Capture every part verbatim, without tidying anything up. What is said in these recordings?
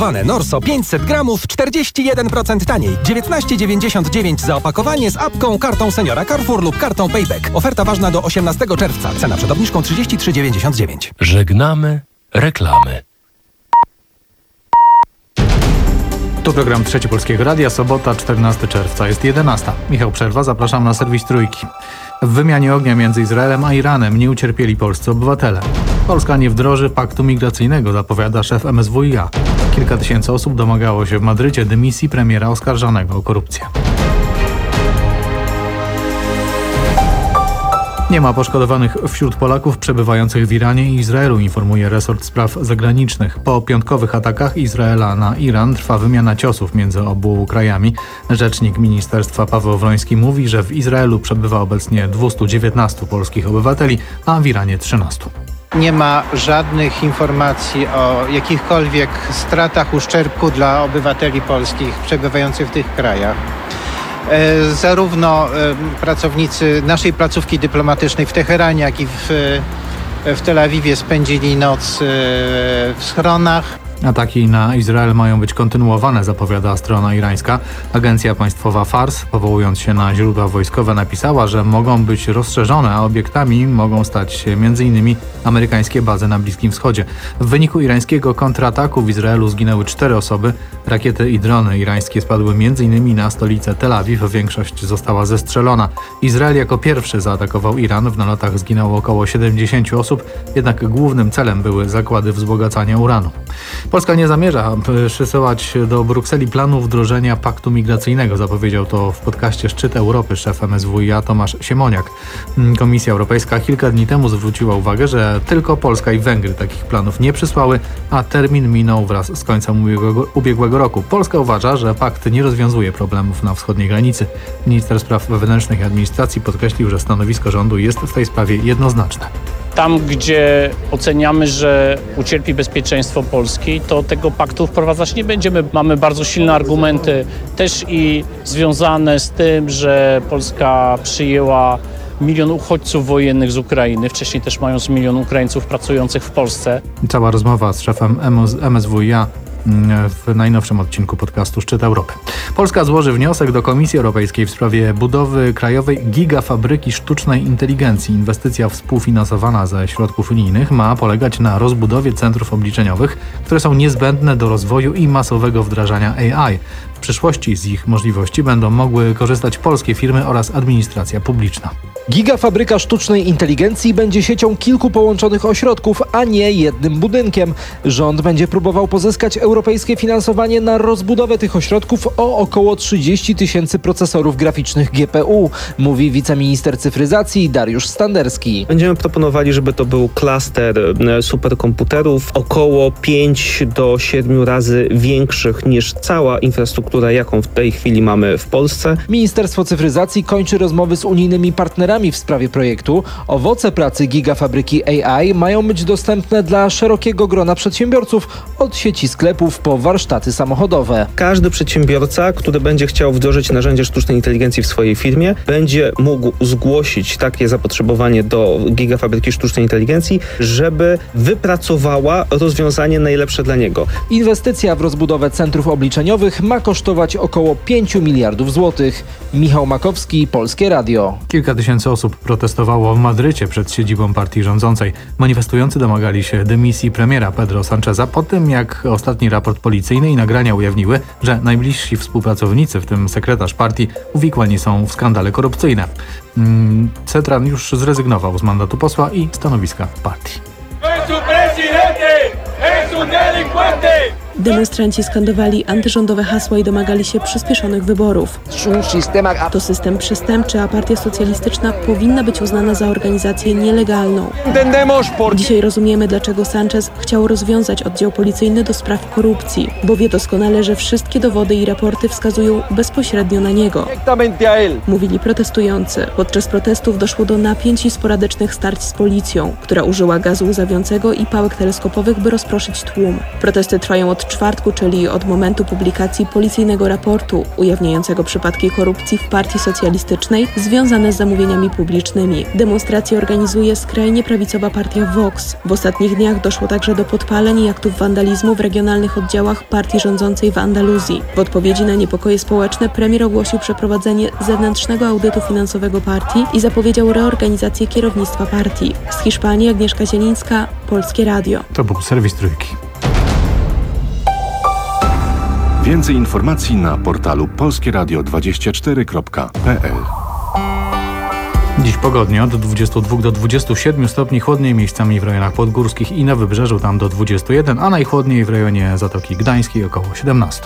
Wane Norso pięćset gramów, czterdzieści jeden procent taniej. dziewiętnaście dziewięćdziesiąt dziewięć za opakowanie z apką, kartą Seniora Carrefour lub kartą Payback. Oferta ważna do osiemnastego czerwca. Cena przed obniżką trzydzieści trzy dziewięćdziesiąt dziewięć. Żegnamy reklamy. Tu program Trzeci Polskiego Radia, sobota, czternastego czerwca, jest jedenasta. Michał Przerwa, zapraszam na serwis Trójki. W wymianie ognia między Izraelem a Iranem nie ucierpieli polscy obywatele. Polska nie wdroży paktu migracyjnego, zapowiada szef M S W i A. Kilka tysięcy osób domagało się w Madrycie dymisji premiera oskarżonego o korupcję. Nie ma poszkodowanych wśród Polaków przebywających w Iranie i Izraelu, informuje resort spraw zagranicznych. Po piątkowych atakach Izraela na Iran trwa wymiana ciosów między obu krajami. Rzecznik ministerstwa Paweł Wroński mówi, że w Izraelu przebywa obecnie dwieście dziewiętnastu polskich obywateli, a w Iranie trzynastu. Nie ma żadnych informacji o jakichkolwiek stratach, uszczerbku dla obywateli polskich przebywających w tych krajach. Zarówno pracownicy naszej placówki dyplomatycznej w Teheranie, jak i w, w Tel Awiwie spędzili noc w schronach. Ataki na Izrael mają być kontynuowane, zapowiada strona irańska. Agencja państwowa Fars, powołując się na źródła wojskowe, napisała, że mogą być rozszerzone, a obiektami mogą stać się między innymi amerykańskie bazy na Bliskim Wschodzie. W wyniku irańskiego kontrataku w Izraelu zginęły cztery osoby. Rakiety i drony irańskie spadły między innymi na stolicę Tel Awiw. Większość została zestrzelona. Izrael jako pierwszy zaatakował Iran. W nalotach zginęło około siedemdziesięciu osób, jednak głównym celem były zakłady wzbogacania uranu. Polska nie zamierza przysyłać do Brukseli planu wdrożenia paktu migracyjnego. Zapowiedział to w podcaście Szczyt Europy szef M S W i A Tomasz Siemoniak. Komisja Europejska kilka dni temu zwróciła uwagę, że tylko Polska i Węgry takich planów nie przysłały, a termin minął wraz z końcem ubiegłego, ubiegłego roku. Polska uważa, że pakt nie rozwiązuje problemów na wschodniej granicy. Minister spraw wewnętrznych i administracji podkreślił, że stanowisko rządu jest w tej sprawie jednoznaczne. Tam, gdzie oceniamy, że ucierpi bezpieczeństwo Polski, to tego paktu wprowadzać nie będziemy. Mamy bardzo silne argumenty, też i związane z tym, że Polska przyjęła milion uchodźców wojennych z Ukrainy, wcześniej też mając milion Ukraińców pracujących w Polsce. Cała rozmowa z szefem M S W i A w najnowszym odcinku podcastu Szczyt Europy. Polska złoży wniosek do Komisji Europejskiej w sprawie budowy krajowej gigafabryki sztucznej inteligencji. Inwestycja współfinansowana ze środków unijnych ma polegać na rozbudowie centrów obliczeniowych, które są niezbędne do rozwoju i masowego wdrażania A I. W przyszłości z ich możliwości będą mogły korzystać polskie firmy oraz administracja publiczna. Gigafabryka sztucznej inteligencji będzie siecią kilku połączonych ośrodków, a nie jednym budynkiem. Rząd będzie próbował pozyskać europejskie finansowanie na rozbudowę tych ośrodków o około trzydzieści tysięcy procesorów graficznych G P U, mówi wiceminister cyfryzacji Dariusz Standerski. Będziemy proponowali, żeby to był klaster superkomputerów, około pięć do siedmiu razy większych niż cała infrastruktura, jaką w tej chwili mamy w Polsce. Ministerstwo Cyfryzacji kończy rozmowy z unijnymi partnerami w sprawie projektu. Owoce pracy gigafabryki A I mają być dostępne dla szerokiego grona przedsiębiorców, od sieci sklepów po warsztaty samochodowe. Każdy przedsiębiorca, który będzie chciał wdrożyć narzędzie sztucznej inteligencji w swojej firmie, będzie mógł zgłosić takie zapotrzebowanie do gigafabryki sztucznej inteligencji, żeby wypracowała rozwiązanie najlepsze dla niego. Inwestycja w rozbudowę centrów obliczeniowych ma kosztować około pięć miliardów złotych. Michał Makowski, Polskie Radio. Kilka tysięcy osób protestowało w Madrycie przed siedzibą partii rządzącej. Manifestujący domagali się dymisji premiera Pedro Sancheza po tym, jak ostatni raport policyjny i nagrania ujawniły, że najbliżsi współpracownicy, w tym sekretarz partii, uwikłani są w skandale korupcyjne. Hmm, Cetran już zrezygnował z mandatu posła i stanowiska partii. Demonstranci skandowali antyrządowe hasła i domagali się przyspieszonych wyborów. To system przestępczy, a Partia Socjalistyczna powinna być uznana za organizację nielegalną. Dzisiaj rozumiemy, dlaczego Sanchez chciał rozwiązać oddział policyjny do spraw korupcji, bo wie doskonale, że wszystkie dowody i raporty wskazują bezpośrednio na niego. Mówili protestujący. Podczas protestów doszło do napięć i sporadycznych starć z policją, która użyła gazu łzawiącego i pałek teleskopowych, by rozproszyć tłum. Protesty trwają od czwartku, czyli od momentu publikacji policyjnego raportu ujawniającego przypadki korupcji w Partii Socjalistycznej związane z zamówieniami publicznymi. Demonstracje organizuje skrajnie prawicowa partia Vox. W ostatnich dniach doszło także do podpaleń i aktów wandalizmu w regionalnych oddziałach partii rządzącej w Andaluzji. W odpowiedzi na niepokoje społeczne premier ogłosił przeprowadzenie zewnętrznego audytu finansowego partii i zapowiedział reorganizację kierownictwa partii. Z Hiszpanii Agnieszka Zielińska, Polskie Radio. To był serwis Trójki. Więcej informacji na portalu polskieradio dwadzieścia cztery kropka p l. Dziś pogodnie od dwudziestu dwóch do dwudziestu siedmiu stopni, chłodniej miejscami w rejonach podgórskich i na wybrzeżu tam do dwudziestu jeden, a najchłodniej w rejonie Zatoki Gdańskiej około siedemnaście.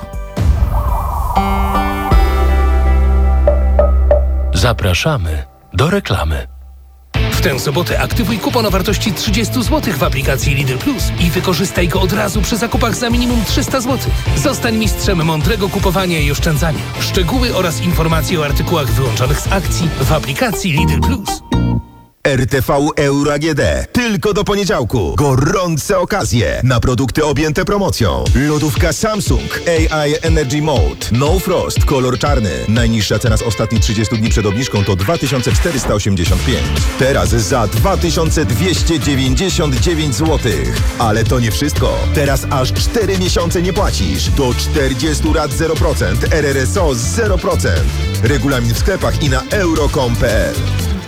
Zapraszamy do reklamy. W tę sobotę aktywuj kupon o wartości trzydzieści złotych w aplikacji Lidl Plus i wykorzystaj go od razu przy zakupach za minimum trzysta złotych. Zostań mistrzem mądrego kupowania i oszczędzania. Szczegóły oraz informacje o artykułach wyłączonych z akcji w aplikacji Lidl Plus. R T V Euro A G D. Tylko do poniedziałku. Gorące okazje na produkty objęte promocją. Lodówka Samsung A I Energy Mode. No Frost. Kolor czarny. Najniższa cena z ostatnich trzydziestu dni przed obniżką to dwa tysiące czterysta osiemdziesiąt pięć. Teraz za dwa tysiące dwieście dziewięćdziesiąt dziewięć złotych. Ale to nie wszystko. Teraz aż cztery miesiące nie płacisz. Do czterdziestu rat zero procent. R R S O zero procent. Regulamin w sklepach i na euro kropka com kropka p l.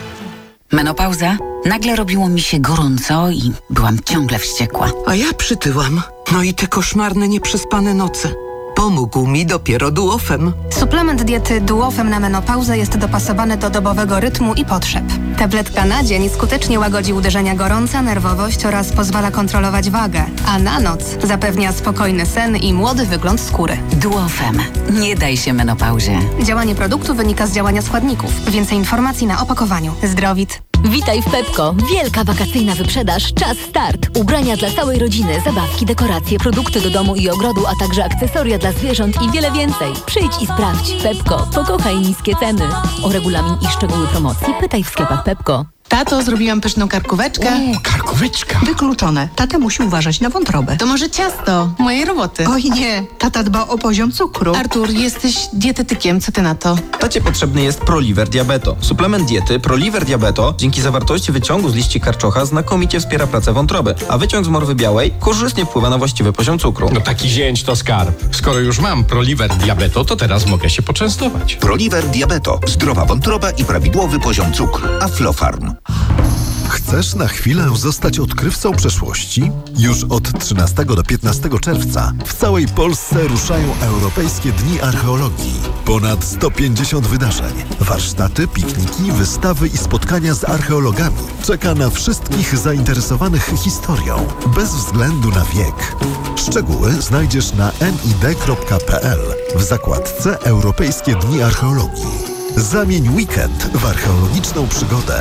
Menopauza? Nagle robiło mi się gorąco i byłam ciągle wściekła. A ja przytyłam. No i te koszmarne, nieprzespane noce. Pomógł mi dopiero Duofem. Suplement diety Duofem na menopauzę jest dopasowany do dobowego rytmu i potrzeb. Tabletka na dzień skutecznie łagodzi uderzenia gorąca, nerwowość oraz pozwala kontrolować wagę, a na noc zapewnia spokojny sen i młody wygląd skóry. Duofem. Nie daj się menopauzie. Działanie produktu wynika z działania składników. Więcej informacji na opakowaniu. Zdrowit. Witaj w Pepko. Wielka wakacyjna wyprzedaż. Czas start. Ubrania dla całej rodziny, zabawki, dekoracje, produkty do domu i ogrodu, a także akcesoria dla zwierząt i wiele więcej. Przyjdź i sprawdź. Pepko. Pokochaj niskie ceny. O regulamin i szczegóły promocji pytaj w sklepach Pepko. Tato, zrobiłam pyszną karkóweczkę. O, karkóweczka. Wykluczone. Tata musi uważać na wątrobę. To może ciasto mojej roboty. Oj nie, tata dba o poziom cukru. Artur, jesteś dietetykiem, co ty na to? Tacie potrzebny jest Proliver Diabeto. Suplement diety Proliver Diabeto dzięki zawartości wyciągu z liści karczocha znakomicie wspiera pracę wątroby, a wyciąg z morwy białej korzystnie wpływa na właściwy poziom cukru. No taki zięć to skarb. Skoro już mam Proliver Diabeto, to teraz mogę się poczęstować. Proliver Diabeto. Zdrowa wątroba i prawidłowy poziom cukru. Aflofarm. Chcesz na chwilę zostać odkrywcą przeszłości? Już od trzynastego do piętnastego czerwca w całej Polsce ruszają Europejskie Dni Archeologii. Ponad sto pięćdziesiąt wydarzeń, warsztaty, pikniki, wystawy i spotkania z archeologami czeka na wszystkich zainteresowanych historią, bez względu na wiek. Szczegóły znajdziesz na n i d kropka p l w zakładce Europejskie Dni Archeologii. Zamień weekend w archeologiczną przygodę.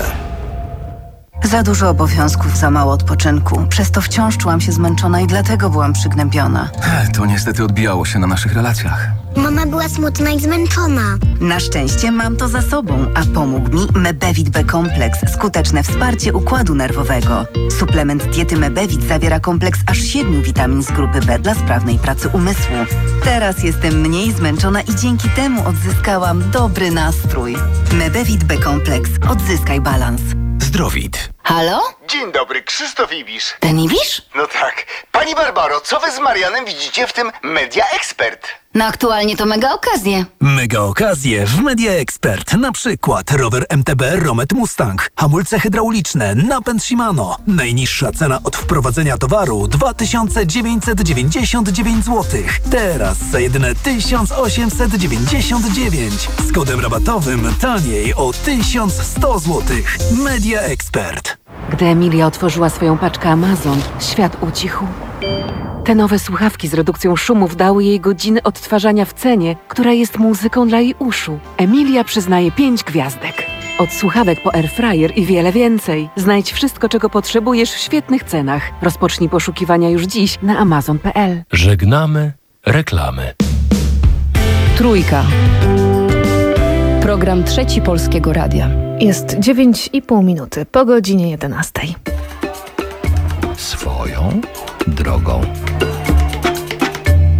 Za dużo obowiązków, za mało odpoczynku. Przez to wciąż czułam się zmęczona i dlatego byłam przygnębiona. To niestety odbijało się na naszych relacjach. Mama była smutna i zmęczona. Na szczęście mam to za sobą, a pomógł mi Mebevit B-kompleks. Skuteczne wsparcie układu nerwowego. Suplement diety Mebevit zawiera kompleks aż siedmiu witamin z grupy B dla sprawnej pracy umysłu. Teraz jestem mniej zmęczona i dzięki temu odzyskałam dobry nastrój. Mebevit B-kompleks. Odzyskaj balans. Zdrowit. Halo? Dzień dobry, Krzysztof Ibisz. Ten Ibisz? No tak. Pani Barbaro, co wy z Marianem widzicie w tym Media Expert? No aktualnie to mega okazje. Mega okazje w Media Expert. Na przykład rower M T B Romet Mustang, hamulce hydrauliczne, napęd Shimano. Najniższa cena od wprowadzenia towaru dwa tysiące dziewięćset dziewięćdziesiąt dziewięć złotych. Teraz za jedyne tysiąc osiemset dziewięćdziesiąt dziewięć. Z kodem rabatowym taniej o tysiąc sto złotych. Media Expert. Gdy Emilia otworzyła swoją paczkę Amazon, świat ucichł. Te nowe słuchawki z redukcją szumów dały jej godziny odtwarzania w cenie, która jest muzyką dla jej uszu. Emilia przyznaje pięć gwiazdek. Od słuchawek po airfryer i wiele więcej. Znajdź wszystko, czego potrzebujesz w świetnych cenach. Rozpocznij poszukiwania już dziś na amazon kropka p l. Żegnamy reklamy. Trójka. Program Trzeci Polskiego Radia. Jest dziewięć i pół minuty po godzinie jedenastej. Swoją drogą.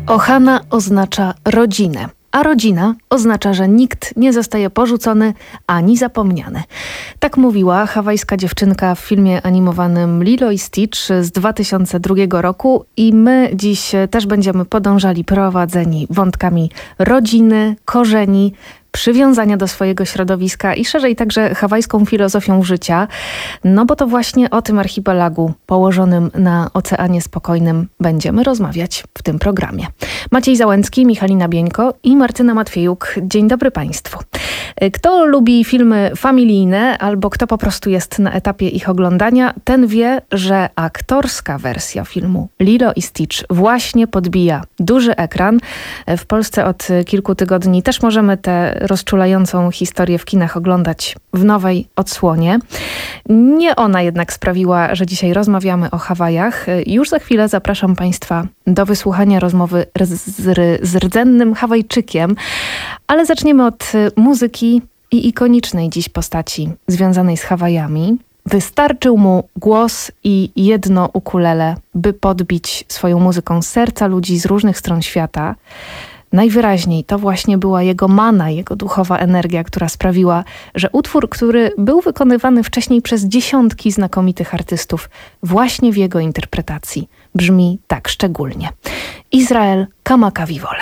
Ohana oznacza rodzinę, a rodzina oznacza, że nikt nie zostaje porzucony ani zapomniany. Tak mówiła hawajska dziewczynka w filmie animowanym Lilo i Stitch z dwa tysiące drugiego roku i my dziś też będziemy podążali prowadzeni wątkami rodziny, korzeni, przywiązania do swojego środowiska i szerzej także hawajską filozofią życia, no bo to właśnie o tym archipelagu położonym na Oceanie Spokojnym będziemy rozmawiać w tym programie. Maciej Załęcki, Michalina Bieńko i Martyna Matwiejuk. Dzień dobry Państwu. Kto lubi filmy familijne albo kto po prostu jest na etapie ich oglądania, ten wie, że aktorska wersja filmu Lilo i Stitch właśnie podbija duży ekran. W Polsce od kilku tygodni też możemy tę rozczulającą historię w kinach oglądać w nowej odsłonie. Nie ona jednak sprawiła, że dzisiaj rozmawiamy o Hawajach. Już za chwilę zapraszam Państwa do wysłuchania rozmowy z, z rdzennym Hawajczykiem, ale zaczniemy od muzyki i ikonicznej dziś postaci związanej z Hawajami. Wystarczył mu głos i jedno ukulele, by podbić swoją muzyką serca ludzi z różnych stron świata. Najwyraźniej to właśnie była jego mana, jego duchowa energia, która sprawiła, że utwór, który był wykonywany wcześniej przez dziesiątki znakomitych artystów, właśnie w jego interpretacji brzmi tak szczególnie. Israel Kamakawiwola.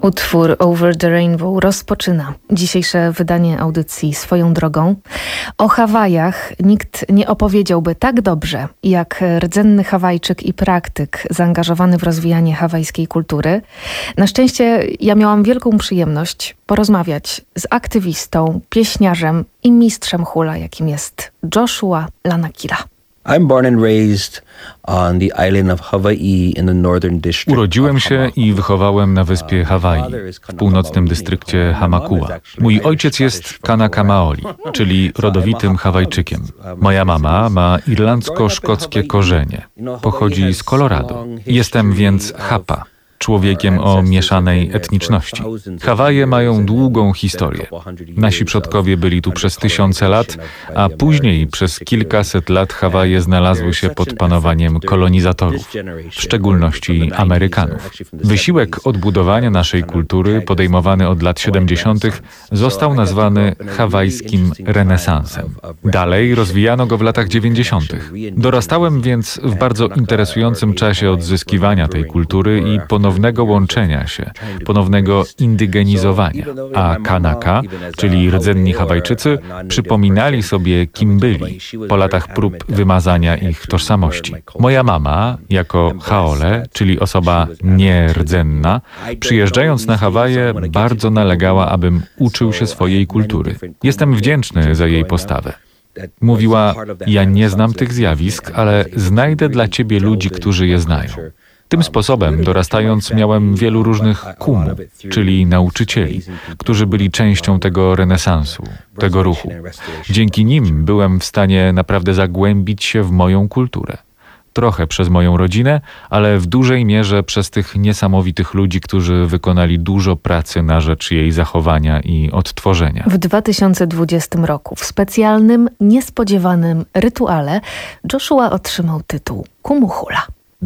Utwór Over the Rainbow rozpoczyna dzisiejsze wydanie audycji swoją drogą. O Hawajach nikt nie opowiedziałby tak dobrze jak rdzenny Hawajczyk i praktyk zaangażowany w rozwijanie hawajskiej kultury. Na szczęście ja miałam wielką przyjemność porozmawiać z aktywistą, pieśniarzem i mistrzem hula, jakim jest Joshua Lanakila. I'm born and raised on the island of Hawaii in the northern district. Urodziłem się i wychowałem na wyspie Hawaii, w północnym dystrykcie Hamakua. Mój ojciec jest Kanaka Maoli, czyli rodowitym Hawajczykiem. Moja mama ma irlandzko-szkockie korzenie. Pochodzi z Colorado. Jestem więc Hapa, człowiekiem o mieszanej etniczności. Hawaje mają długą historię. Nasi przodkowie byli tu przez tysiące lat, a później przez kilkaset lat Hawaje znalazły się pod panowaniem kolonizatorów, w szczególności Amerykanów. Wysiłek odbudowania naszej kultury, podejmowany od lat siedemdziesiątych, został nazwany hawajskim renesansem. Dalej rozwijano go w latach dziewięćdziesiątych. Dorastałem więc w bardzo interesującym czasie odzyskiwania tej kultury i ponownego łączenia się, ponownego indygenizowania, a Kanaka, czyli rdzenni Hawajczycy, przypominali sobie, kim byli po latach prób wymazania ich tożsamości. Moja mama, jako Haole, czyli osoba nierrdzenna, przyjeżdżając na Hawaje, bardzo nalegała, abym uczył się swojej kultury. Jestem wdzięczny za jej postawę. Mówiła, ja nie znam tych zjawisk, ale znajdę dla ciebie ludzi, którzy je znają. Tym sposobem, dorastając, miałem wielu różnych kumu, czyli nauczycieli, którzy byli częścią tego renesansu, tego ruchu. Dzięki nim byłem w stanie naprawdę zagłębić się w moją kulturę. Trochę przez moją rodzinę, ale w dużej mierze przez tych niesamowitych ludzi, którzy wykonali dużo pracy na rzecz jej zachowania i odtworzenia. W dwa tysiące dwudziestym roku w specjalnym, niespodziewanym rytuale Joshua otrzymał tytuł Kumu Hula.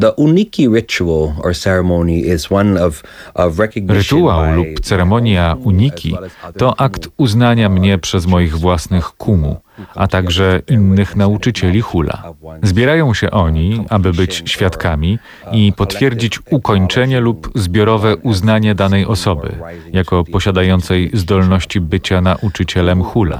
Rytuał lub ceremonia uniki to akt uznania mnie przez moich własnych kumu, a także innych nauczycieli hula. Zbierają się oni, aby być świadkami i potwierdzić ukończenie lub zbiorowe uznanie danej osoby jako posiadającej zdolności bycia nauczycielem hula.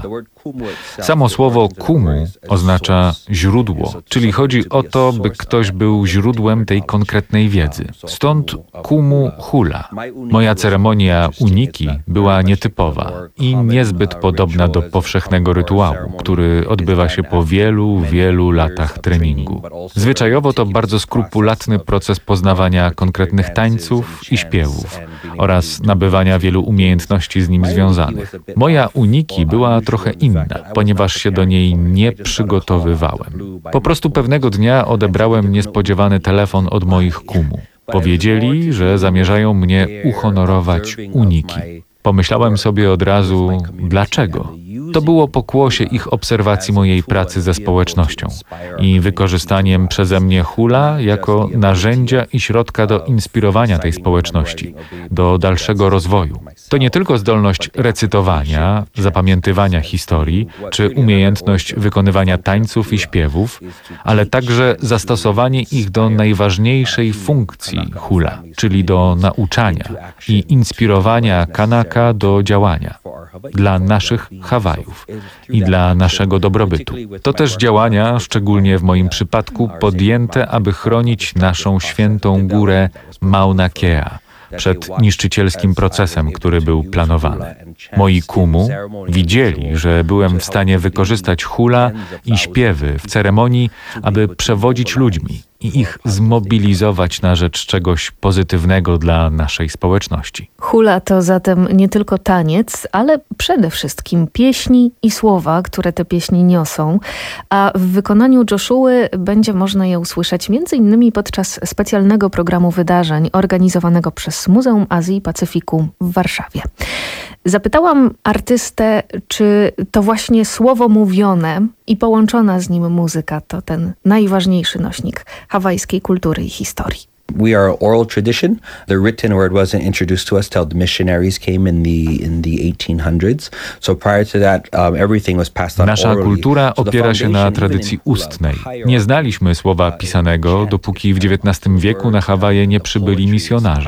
Samo słowo kumu oznacza źródło, czyli chodzi o to, by ktoś był źródłem tej konkretnej wiedzy. Stąd kumu hula. Moja ceremonia uniki była nietypowa i niezbyt podobna do powszechnego rytuału, który odbywa się po wielu, wielu latach treningu. Zwyczajowo to bardzo skrupulatny proces poznawania konkretnych tańców i śpiewów oraz nabywania wielu umiejętności z nim związanych. Moja uniki była trochę inna, ponieważ się do niej nie przygotowywałem. Po prostu pewnego dnia odebrałem niespodziewany telefon od moich kumu. Powiedzieli, że zamierzają mnie uhonorować uniki. Pomyślałem sobie od razu, dlaczego? To było pokłosie ich obserwacji mojej pracy ze społecznością i wykorzystaniem przeze mnie hula jako narzędzia i środka do inspirowania tej społeczności, do dalszego rozwoju. To nie tylko zdolność recytowania, zapamiętywania historii, czy umiejętność wykonywania tańców i śpiewów, ale także zastosowanie ich do najważniejszej funkcji hula, czyli do nauczania i inspirowania Kanaka do działania dla naszych Hawajów i dla naszego dobrobytu. To też działania, szczególnie w moim przypadku, podjęte, aby chronić naszą świętą górę Mauna Kea przed niszczycielskim procesem, który był planowany. Moi kumu widzieli, że byłem w stanie wykorzystać hula i śpiewy w ceremonii, aby przewodzić ludźmi i ich zmobilizować na rzecz czegoś pozytywnego dla naszej społeczności. Hula to zatem nie tylko taniec, ale przede wszystkim pieśni i słowa, które te pieśni niosą, a w wykonaniu Joshuły będzie można je usłyszeć między innymi podczas specjalnego programu wydarzeń organizowanego przez Muzeum Azji i Pacyfiku w Warszawie. Zapytałam artystę, czy to właśnie słowo mówione i połączona z nim muzyka to ten najważniejszy nośnik hawajskiej kultury i historii. We are an oral tradition. The written word wasn't introduced to us till the missionaries came in the in the eighteen hundreds. So prior to that, um, everything was passed on Nasza orally. kultura opiera się na tradycji ustnej. Nie znaliśmy słowa pisanego, dopóki w dziewiętnastym wieku na Hawaje nie przybyli misjonarze.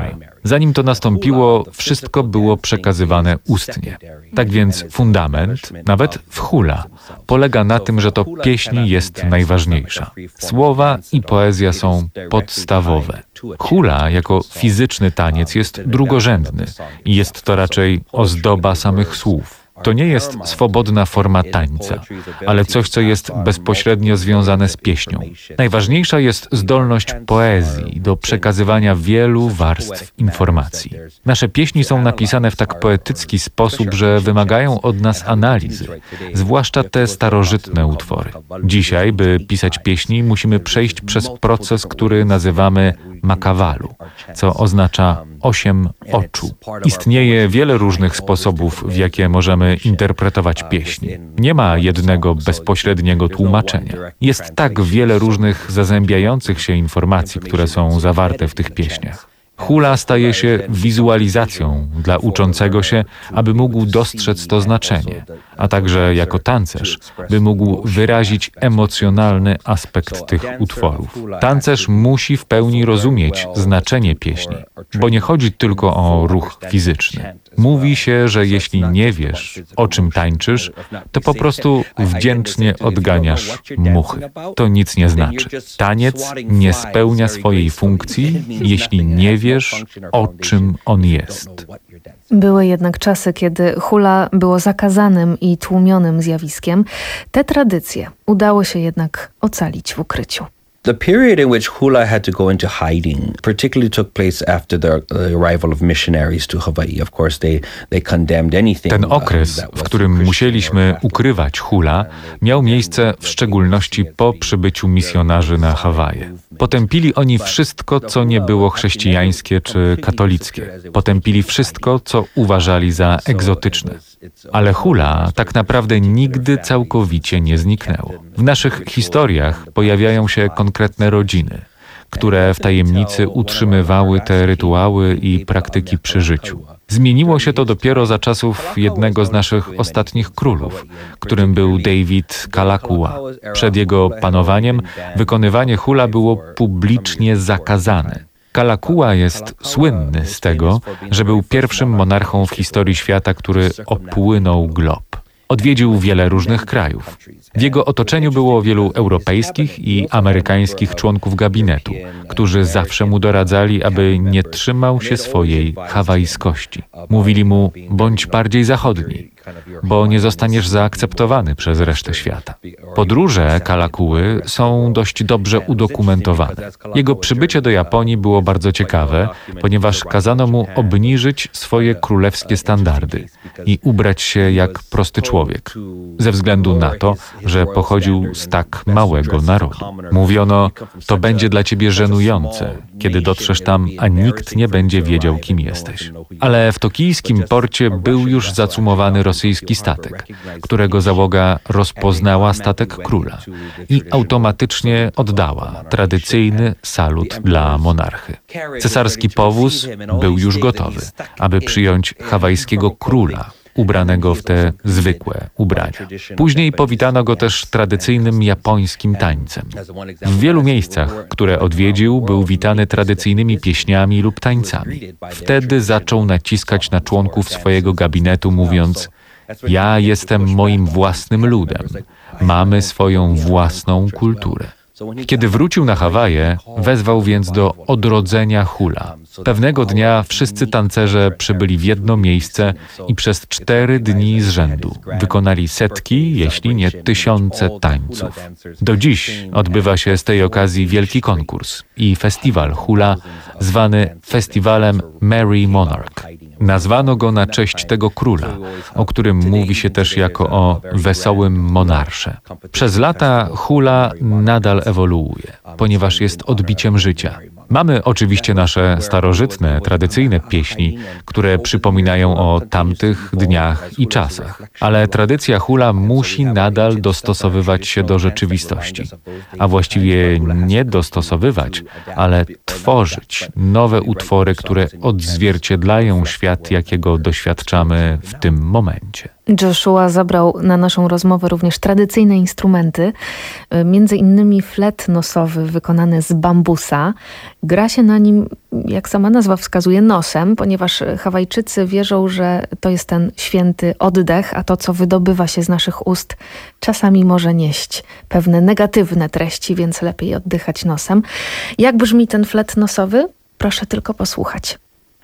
Zanim to nastąpiło, wszystko było przekazywane ustnie. Tak więc fundament, nawet w hula, polega na tym, że to pieśń jest najważniejsza. Słowa i poezja są podstawowe. Hula jako fizyczny taniec jest drugorzędny i jest to raczej ozdoba samych słów. To nie jest swobodna forma tańca, ale coś, co jest bezpośrednio związane z pieśnią. Najważniejsza jest zdolność poezji do przekazywania wielu warstw informacji. Nasze pieśni są napisane w tak poetycki sposób, że wymagają od nas analizy, zwłaszcza te starożytne utwory. Dzisiaj, by pisać pieśni, musimy przejść przez proces, który nazywamy makawalu, co oznacza osiem oczu. Istnieje wiele różnych sposobów, w jakie możemy interpretować pieśń. Nie ma jednego bezpośredniego tłumaczenia. Jest tak wiele różnych zazębiających się informacji, które są zawarte w tych pieśniach. Hula staje się wizualizacją dla uczącego się, aby mógł dostrzec to znaczenie, a także jako tancerz, by mógł wyrazić emocjonalny aspekt tych utworów. Tancerz musi w pełni rozumieć znaczenie pieśni, bo nie chodzi tylko o ruch fizyczny. Mówi się, że jeśli nie wiesz, o czym tańczysz, to po prostu wdzięcznie odganiasz muchy. To nic nie znaczy. Taniec nie spełnia swojej funkcji, jeśli nie wiesz, o czym on jest. Były jednak czasy, kiedy hula było zakazanym i tłumionym zjawiskiem. Te tradycje udało się jednak ocalić w ukryciu. The period in which hula had to go into hiding particularly took place after the arrival of missionaries to Hawaii. Of course, they they condemned anything. Ten okres, w którym musieliśmy ukrywać hula, miał miejsce w szczególności po przybyciu misjonarzy na Hawaje. Potępili oni wszystko, co nie było chrześcijańskie czy katolickie. Potępili wszystko, co uważali za egzotyczne. Ale hula tak naprawdę nigdy całkowicie nie zniknęło. W naszych historiach pojawiają się konkretne rodziny, które w tajemnicy utrzymywały te rytuały i praktyki przy życiu. Zmieniło się to dopiero za czasów jednego z naszych ostatnich królów, którym był David Kalakaua. Przed jego panowaniem wykonywanie hula było publicznie zakazane. Kalakaua jest słynny z tego, że był pierwszym monarchą w historii świata, który opłynął glob. Odwiedził wiele różnych krajów. W jego otoczeniu było wielu europejskich i amerykańskich członków gabinetu, którzy zawsze mu doradzali, aby nie trzymał się swojej hawajskości. Mówili mu, bądź bardziej zachodni, bo nie zostaniesz zaakceptowany przez resztę świata. Podróże Kalakauy są dość dobrze udokumentowane. Jego przybycie do Japonii było bardzo ciekawe, ponieważ kazano mu obniżyć swoje królewskie standardy i ubrać się jak prosty człowiek, ze względu na to, że pochodził z tak małego narodu. Mówiono, to będzie dla ciebie żenujące, kiedy dotrzesz tam, a nikt nie będzie wiedział, kim jesteś. Ale w tokijskim porcie był już zacumowany rosyjski statek, którego załoga rozpoznała statek króla i automatycznie oddała tradycyjny salut dla monarchy. Cesarski powóz był już gotowy, aby przyjąć hawajskiego króla, ubranego w te zwykłe ubrania. Później powitano go też tradycyjnym japońskim tańcem. W wielu miejscach, które odwiedził, był witany tradycyjnymi pieśniami lub tańcami. Wtedy zaczął naciskać na członków swojego gabinetu, mówiąc: ja jestem moim własnym ludem. Mamy swoją własną kulturę. Kiedy wrócił na Hawaje, wezwał więc do odrodzenia hula. Pewnego dnia wszyscy tancerze przybyli w jedno miejsce i przez cztery dni z rzędu wykonali setki, jeśli nie tysiące tańców. Do dziś odbywa się z tej okazji wielki konkurs i festiwal hula zwany festiwalem Merry Monarch. Nazwano go na cześć tego króla, o którym mówi się też jako o wesołym monarsze. Przez lata hula nadal ewoluuje, ponieważ jest odbiciem życia. Mamy oczywiście nasze starożytne, tradycyjne pieśni, które przypominają o tamtych dniach i czasach, ale tradycja hula musi nadal dostosowywać się do rzeczywistości, a właściwie nie dostosowywać, ale tworzyć nowe utwory, które odzwierciedlają świat, jakiego doświadczamy w tym momencie. Joshua zabrał na naszą rozmowę również tradycyjne instrumenty, między innymi flet nosowy wykonany z bambusa. Gra się na nim, jak sama nazwa wskazuje, nosem, ponieważ Hawajczycy wierzą, że to jest ten święty oddech, a to, co wydobywa się z naszych ust, czasami może nieść pewne negatywne treści, więc lepiej oddychać nosem. Jak brzmi ten flet nosowy? Proszę tylko posłuchać.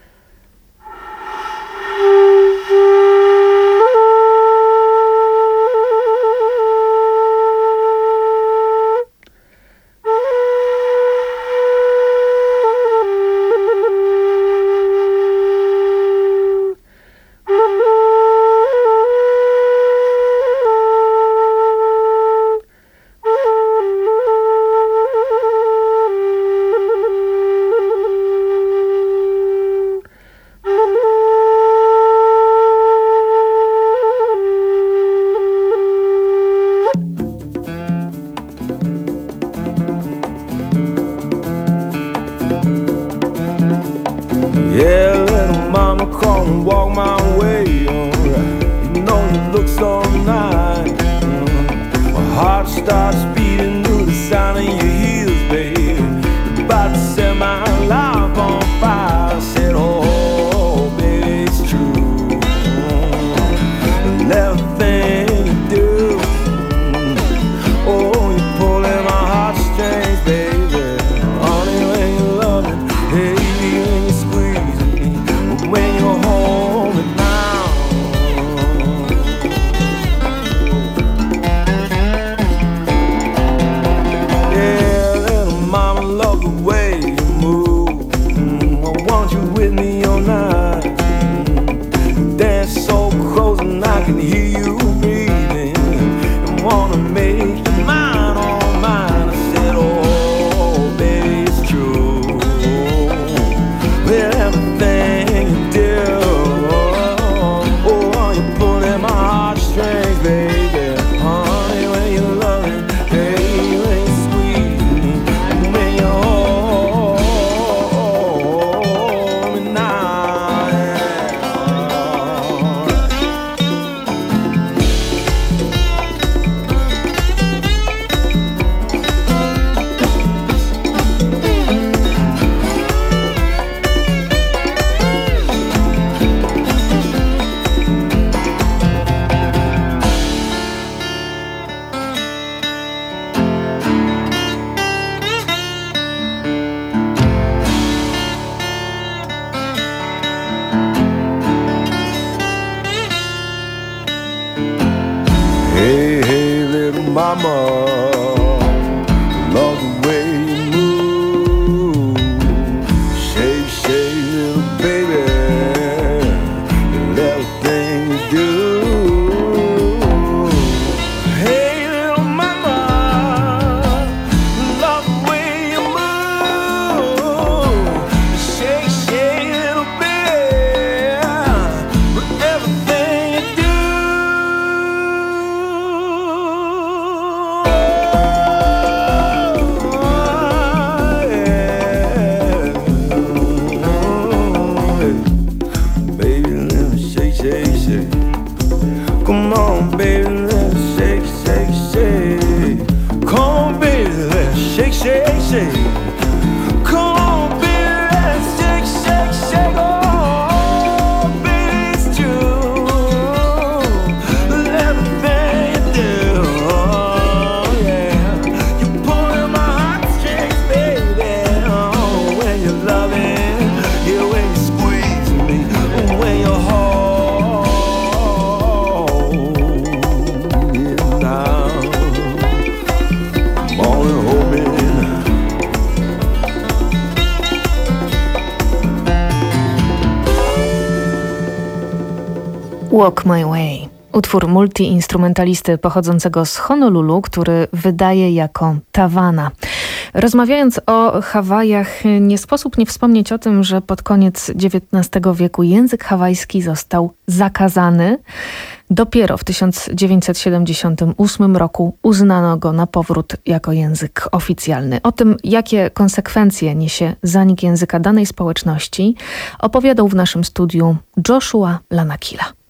Walk My Way. Utwór multiinstrumentalisty pochodzącego z Honolulu, który wydaje jako Tawana. Rozmawiając o Hawajach, nie sposób nie wspomnieć o tym, że pod koniec dziewiętnastego wieku język hawajski został zakazany. Dopiero w tysiąc dziewięćset siedemdziesiątym ósmym roku uznano go na powrót jako język oficjalny. O tym, jakie konsekwencje niesie zanik języka danej społeczności, opowiadał w naszym studiu Joshua Lanakila.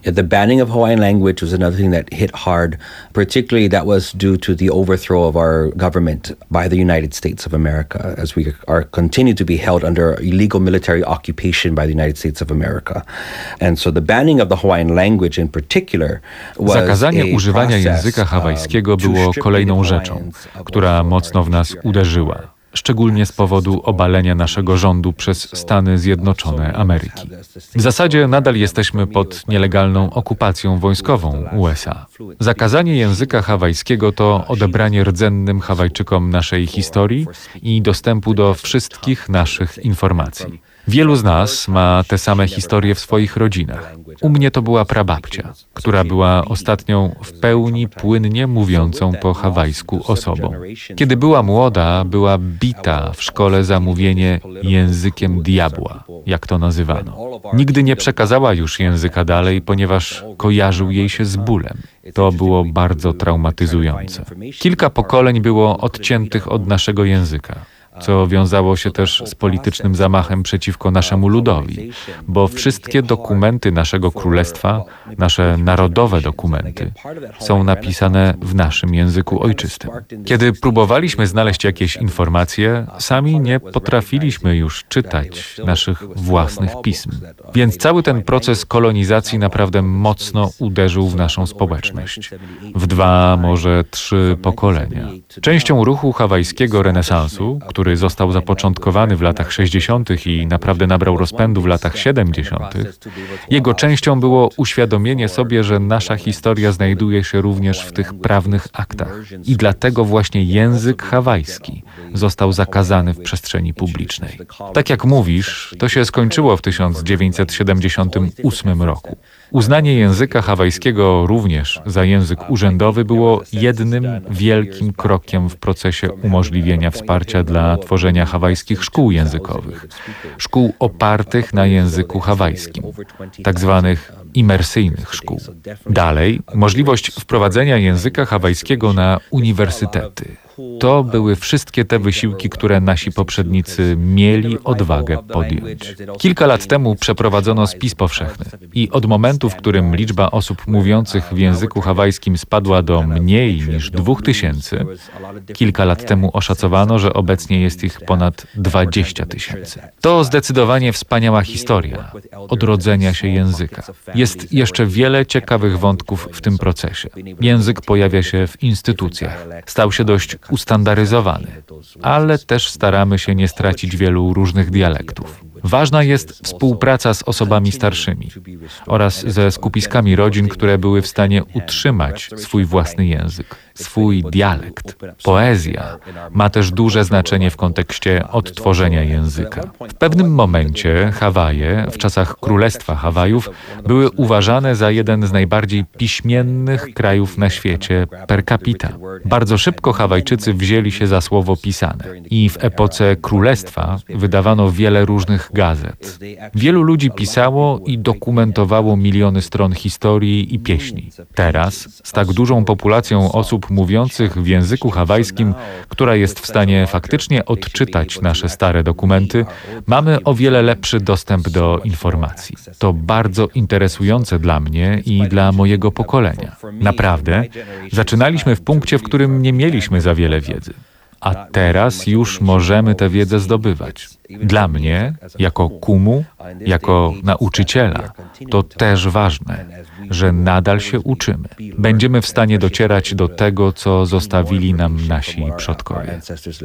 The banning of Hawaiian language was another thing that hit hard. Particularly that was due to the overthrow of our government by the United States of America, as we are continue to be held under illegal military occupation by the United States of America. And so the banning of the Hawaiian language in particular was Zakazanie a używania process, języka hawajskiego było kolejną rzeczą, która mocno w nas uderzyła. Szczególnie z powodu obalenia naszego rządu przez Stany Zjednoczone Ameryki. W zasadzie nadal jesteśmy pod nielegalną okupacją wojskową U S A. Zakazanie języka hawajskiego to odebranie rdzennym Hawajczykom naszej historii i dostępu do wszystkich naszych informacji. Wielu z nas ma te same historie w swoich rodzinach. U mnie to była prababcia, która była ostatnią w pełni płynnie mówiącą po hawajsku osobą. Kiedy była młoda, była bita w szkole za mówienie językiem diabła, jak to nazywano. Nigdy nie przekazała już języka dalej, ponieważ kojarzył jej się z bólem. To było bardzo traumatyzujące. Kilka pokoleń było odciętych od naszego języka, co wiązało się też z politycznym zamachem przeciwko naszemu ludowi, bo wszystkie dokumenty naszego królestwa, nasze narodowe dokumenty, są napisane w naszym języku ojczystym. Kiedy próbowaliśmy znaleźć jakieś informacje, sami nie potrafiliśmy już czytać naszych własnych pism. Więc cały ten proces kolonizacji naprawdę mocno uderzył w naszą społeczność. W dwa, może trzy pokolenia. Częścią ruchu hawajskiego renesansu, który został zapoczątkowany w latach sześćdziesiątych i naprawdę nabrał rozpędu w latach siedemdziesiątych, jego częścią było uświadomienie sobie, że nasza historia znajduje się również w tych prawnych aktach. I dlatego właśnie język hawajski został zakazany w przestrzeni publicznej. Tak jak mówisz, to się skończyło w tysiąc dziewięćset siedemdziesiątym ósmym roku. Uznanie języka hawajskiego również za język urzędowy było jednym wielkim krokiem w procesie umożliwienia wsparcia dla tworzenia hawajskich szkół językowych, szkół opartych na języku hawajskim, tak zwanych imersyjnych szkół. Dalej, możliwość wprowadzenia języka hawajskiego na uniwersytety. To były wszystkie te wysiłki, które nasi poprzednicy mieli odwagę podjąć. Kilka lat temu przeprowadzono spis powszechny i od momentu, w którym liczba osób mówiących w języku hawajskim spadła do mniej niż dwóch tysięcy, kilka lat temu oszacowano, że obecnie jest ich ponad dwadzieścia tysięcy. To zdecydowanie wspaniała historia odrodzenia się języka. Jest jeszcze wiele ciekawych wątków w tym procesie. Język pojawia się w instytucjach, stał się dość ustandaryzowany, ale też staramy się nie stracić wielu różnych dialektów. Ważna jest współpraca z osobami starszymi oraz ze skupiskami rodzin, które były w stanie utrzymać swój własny język, swój dialekt. Poezja ma też duże znaczenie w kontekście odtworzenia języka. W pewnym momencie Hawaje, w czasach Królestwa Hawajów, były uważane za jeden z najbardziej piśmiennych krajów na świecie per capita. Bardzo szybko Hawajczycy wzięli się za słowo pisane i w epoce Królestwa wydawano wiele różnych gazet. Wielu ludzi pisało i dokumentowało miliony stron historii i pieśni. Teraz, z tak dużą populacją osób mówiących w języku hawajskim, która jest w stanie faktycznie odczytać nasze stare dokumenty, mamy o wiele lepszy dostęp do informacji. To bardzo interesujące dla mnie i dla mojego pokolenia. Naprawdę, zaczynaliśmy w punkcie, w którym nie mieliśmy za wiele wiedzy. A teraz już możemy tę wiedzę zdobywać. Dla mnie, jako kumu, jako nauczyciela, to też ważne, że nadal się uczymy. Będziemy w stanie docierać do tego, co zostawili nam nasi przodkowie.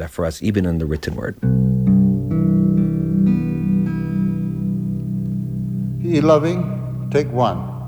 E-loving, take one.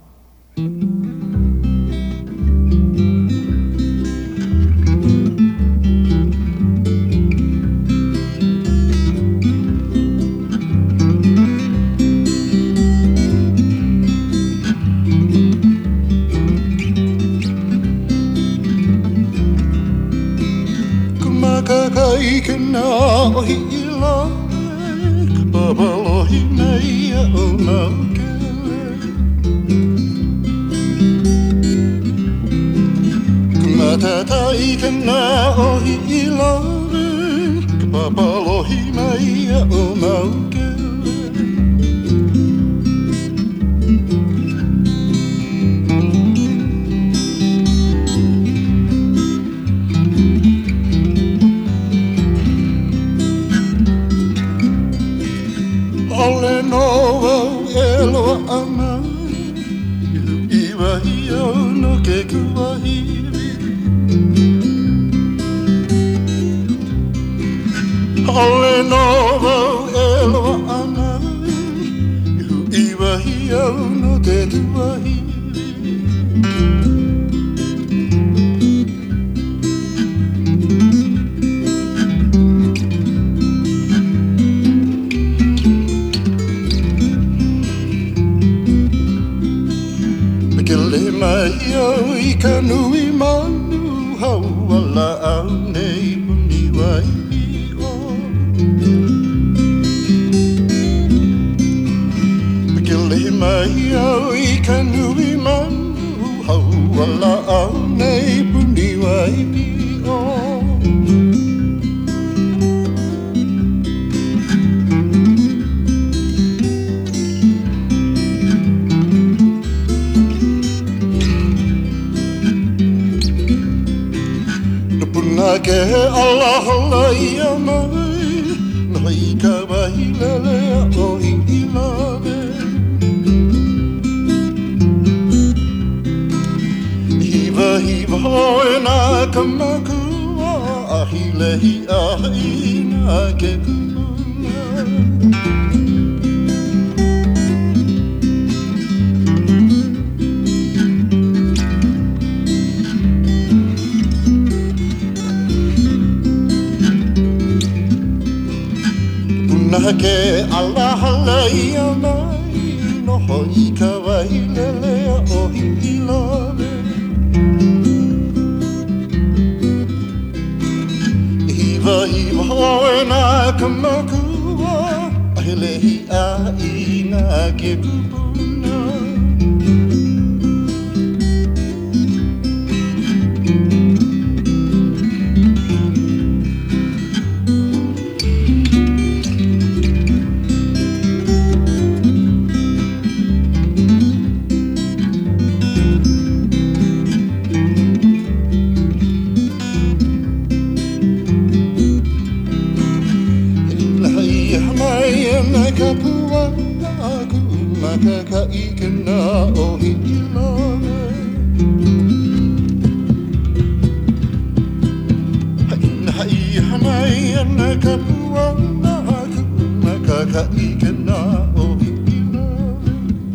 Kai kena hila babalohi nei ona matatai kena hila babalohi nei ona ole novo elwa ana iwa hiau no te tuahi Kele mai au i ka nui manu hau ala au nei puni wai o Kele mai au i ka nui manu hau ala au nei puni wai o Ke Allah Allah ya mai no i ka vai lele o i ilave Hiva hiva na kamaku a hile hi a ina ke kumuna Ke Allah Allah ia mai no hoi ka wai lele o i love Hiva hiva hoe na kamakua a hele hi a ina ke pupuna Kapua aku maka ka ikena o ilove Hai hai na kapua aku maka ka ikena o ilove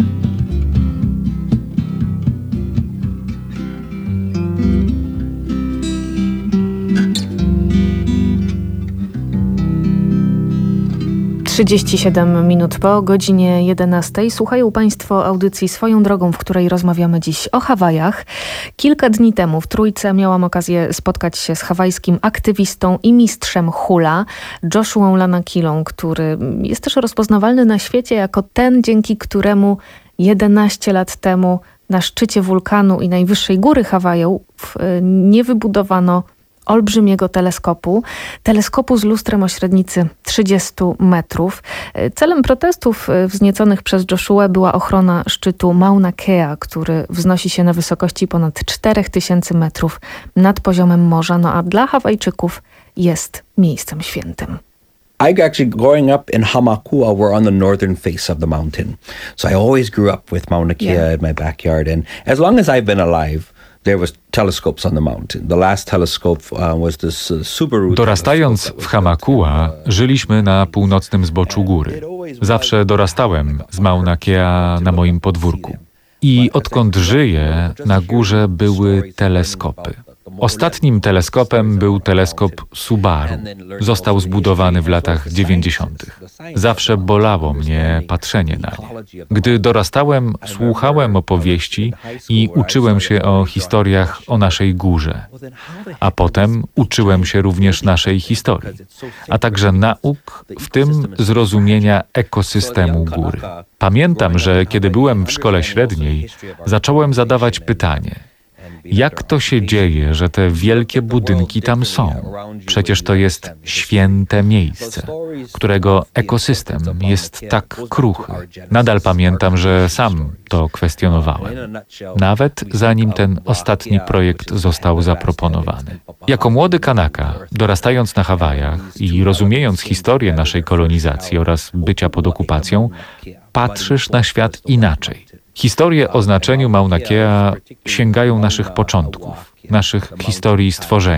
trzydzieści siedem minut po godzinie jedenastej. Słuchają Państwo audycji Swoją drogą, w której rozmawiamy dziś o Hawajach. Kilka dni temu w Trójce miałam okazję spotkać się z hawajskim aktywistą i mistrzem hula, Joshuą Lanakilą, który jest też rozpoznawalny na świecie jako ten, dzięki któremu jedenaście lat temu na szczycie wulkanu i najwyższej góry Hawajów nie wybudowano olbrzymiego teleskopu, teleskopu z lustrem o średnicy trzydziestu metrów. Celem protestów wznieconych przez Joshuę była ochrona szczytu Mauna Kea, który wznosi się na wysokości ponad czterech tysięcy metrów nad poziomem morza, no a dla Hawajczyków jest miejscem świętym. I actually, growing up in Hamakua, we're on the northern face of the mountain. So I always grew up with Mauna Kea yeah. in my backyard. And as long as I've been alive, there was telescopes on the mountain. The last telescope uh, was this uh, Subaru. Dorastając w Hamakua, żyliśmy na północnym zboczu góry. Zawsze dorastałem z Mauna Kea na moim podwórku. I odkąd żyję, na górze były teleskopy. Ostatnim teleskopem był teleskop Subaru. Został zbudowany w latach dziewięćdziesiątych. Zawsze bolało mnie patrzenie na nie. Gdy dorastałem, słuchałem opowieści i uczyłem się o historiach o naszej górze. A potem uczyłem się również naszej historii, a także nauk, w tym zrozumienia ekosystemu góry. Pamiętam, że kiedy byłem w szkole średniej, zacząłem zadawać pytanie: jak to się dzieje, że te wielkie budynki tam są? Przecież to jest święte miejsce, którego ekosystem jest tak kruchy. Nadal pamiętam, że sam to kwestionowałem, nawet zanim ten ostatni projekt został zaproponowany. Jako młody Kanaka, dorastając na Hawajach i rozumiejąc historię naszej kolonizacji oraz bycia pod okupacją, patrzysz na świat inaczej. Historie o znaczeniu Mauna Kea sięgają naszych początków, naszych historii stworzenia.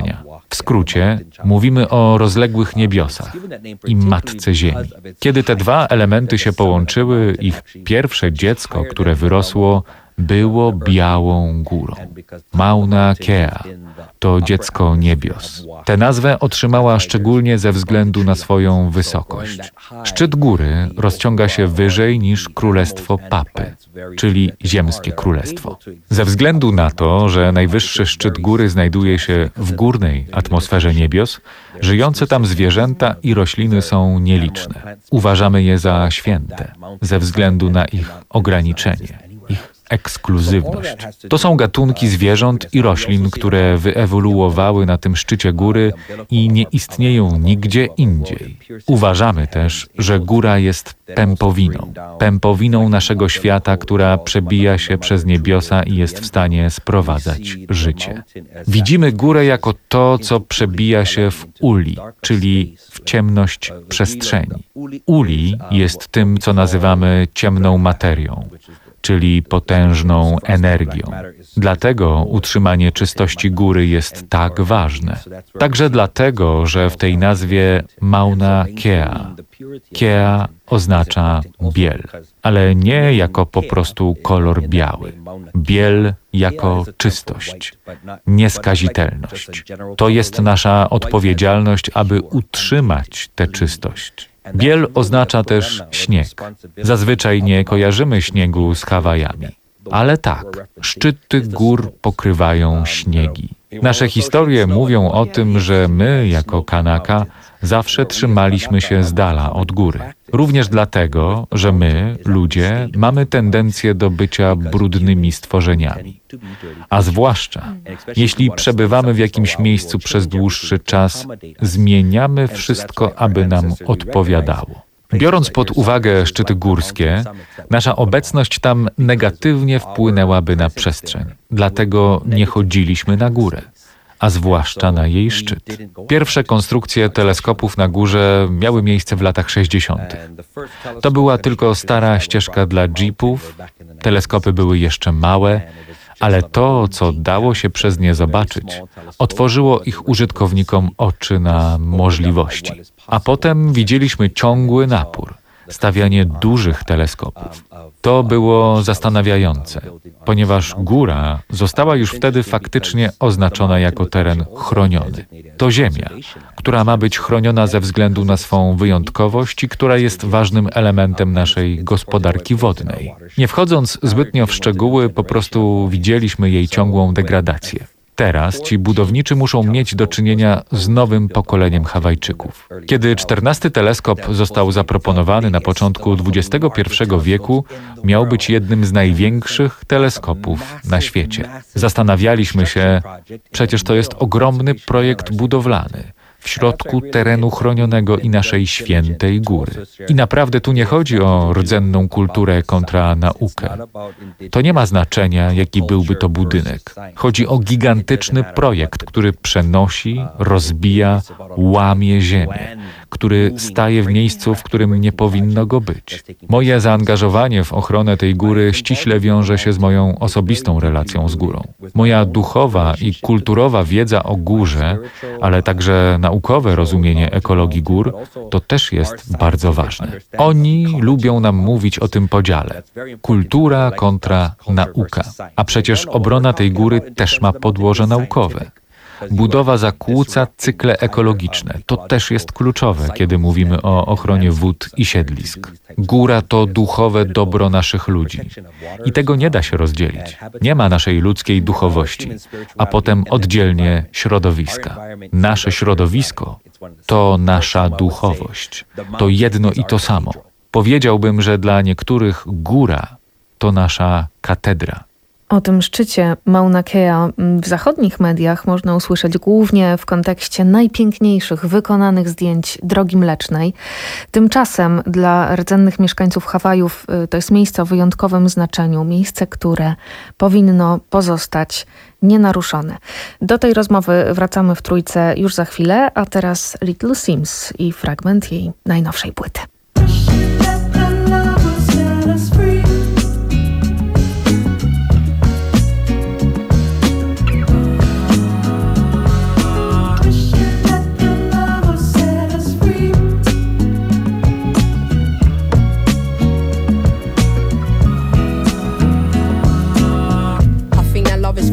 W skrócie mówimy o rozległych niebiosach i Matce Ziemi. Kiedy te dwa elementy się połączyły, ich pierwsze dziecko, które wyrosło, było białą górą. Mauna Kea to dziecko niebios. Tę nazwę otrzymała szczególnie ze względu na swoją wysokość. Szczyt góry rozciąga się wyżej niż Królestwo Papy, czyli Ziemskie Królestwo. Ze względu na to, że najwyższy szczyt góry znajduje się w górnej atmosferze niebios, żyjące tam zwierzęta i rośliny są nieliczne. Uważamy je za święte, ze względu na ich ograniczenie, ich ekskluzywność. To są gatunki zwierząt i roślin, które wyewoluowały na tym szczycie góry i nie istnieją nigdzie indziej. Uważamy też, że góra jest pępowiną. Pępowiną naszego świata, która przebija się przez niebiosa i jest w stanie sprowadzać życie. Widzimy górę jako to, co przebija się w uli, czyli w ciemność przestrzeni. Uli jest tym, co nazywamy ciemną materią, czyli potężną energią. Dlatego utrzymanie czystości góry jest tak ważne. Także dlatego, że w tej nazwie Mauna Kea. Kea oznacza biel, ale nie jako po prostu kolor biały. Biel jako czystość, nieskazitelność. To jest nasza odpowiedzialność, aby utrzymać tę czystość. Biel oznacza też śnieg. Zazwyczaj nie kojarzymy śniegu z Hawajami. Ale tak, szczyty gór pokrywają śniegi. Nasze historie mówią o tym, że my, jako Kanaka, zawsze trzymaliśmy się z dala od góry. Również dlatego, że my, ludzie, mamy tendencję do bycia brudnymi stworzeniami. A zwłaszcza, jeśli przebywamy w jakimś miejscu przez dłuższy czas, zmieniamy wszystko, aby nam odpowiadało. Biorąc pod uwagę szczyty górskie, nasza obecność tam negatywnie wpłynęłaby na przestrzeń. Dlatego nie chodziliśmy na górę, a zwłaszcza na jej szczyt. Pierwsze konstrukcje teleskopów na górze miały miejsce w latach sześćdziesiątych. To była tylko stara ścieżka dla jeepów, teleskopy były jeszcze małe, ale to, co dało się przez nie zobaczyć, otworzyło ich użytkownikom oczy na możliwości. A potem widzieliśmy ciągły napór, stawianie dużych teleskopów. To było zastanawiające, ponieważ góra została już wtedy faktycznie oznaczona jako teren chroniony. To ziemia, która ma być chroniona ze względu na swą wyjątkowość i która jest ważnym elementem naszej gospodarki wodnej. Nie wchodząc zbytnio w szczegóły, po prostu widzieliśmy jej ciągłą degradację. Teraz ci budowniczy muszą mieć do czynienia z nowym pokoleniem Hawajczyków. Kiedy czternasty teleskop został zaproponowany na początku dwudziestego pierwszego wieku, miał być jednym z największych teleskopów na świecie. Zastanawialiśmy się, przecież to jest ogromny projekt budowlany w środku terenu chronionego i naszej świętej góry. I naprawdę tu nie chodzi o rdzenną kulturę kontra naukę. To nie ma znaczenia, jaki byłby to budynek. Chodzi o gigantyczny projekt, który przenosi, rozbija, łamie ziemię, który staje w miejscu, w którym nie powinno go być. Moje zaangażowanie w ochronę tej góry ściśle wiąże się z moją osobistą relacją z górą. Moja duchowa i kulturowa wiedza o górze, ale także naukowe rozumienie ekologii gór, to też jest bardzo ważne. Oni lubią nam mówić o tym podziale. Kultura kontra nauka. A przecież obrona tej góry też ma podłoże naukowe. Budowa zakłóca cykle ekologiczne. To też jest kluczowe, kiedy mówimy o ochronie wód i siedlisk. Góra to duchowe dobro naszych ludzi. I tego nie da się rozdzielić. Nie ma naszej ludzkiej duchowości, a potem oddzielnie środowiska. Nasze środowisko to nasza duchowość. To jedno i to samo. Powiedziałbym, że dla niektórych góra to nasza katedra. O tym szczycie Mauna Kea w zachodnich mediach można usłyszeć głównie w kontekście najpiękniejszych wykonanych zdjęć Drogi Mlecznej. Tymczasem dla rdzennych mieszkańców Hawajów to jest miejsce o wyjątkowym znaczeniu, miejsce, które powinno pozostać nienaruszone. Do tej rozmowy wracamy w trójce już za chwilę, a teraz Little Sims i fragment jej najnowszej płyty.